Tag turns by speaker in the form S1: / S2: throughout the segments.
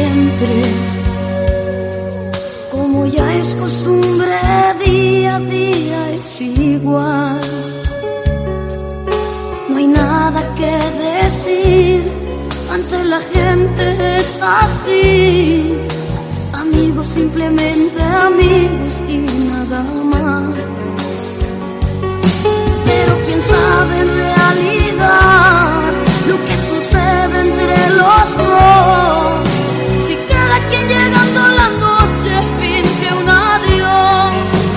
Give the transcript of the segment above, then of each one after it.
S1: siempre. Como ya es costumbre, día a día es igual. No hay nada que decir, ante la gente es así. Amigos, simplemente amigos y nada más. Pero quién sabe en realidad lo que sucede entre los dos. Si cada quien llegando la noche finge un adiós.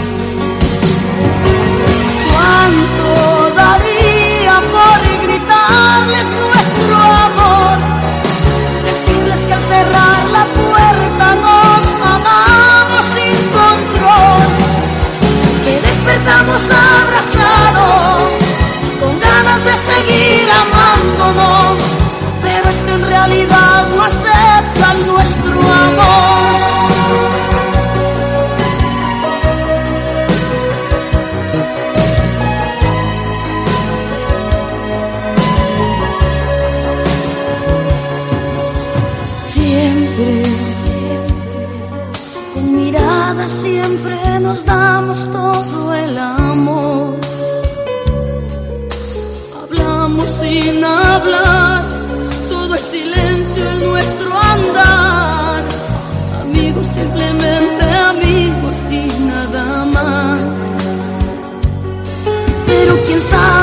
S1: ¿Cuánto daría por gritarles nuestro amor? Decirles que al cerrar la puerta nos amamos sin control, que despertamos abrazados con ganas de seguir amándonos, pero es que en realidad no aceptan nuestro amor. Siempre, con miradas siempre nos damos todo el amor. Hablamos sin hablar, todo es silencio en nuestro andar. Amigos, simplemente amigos y nada más. Pero quién sabe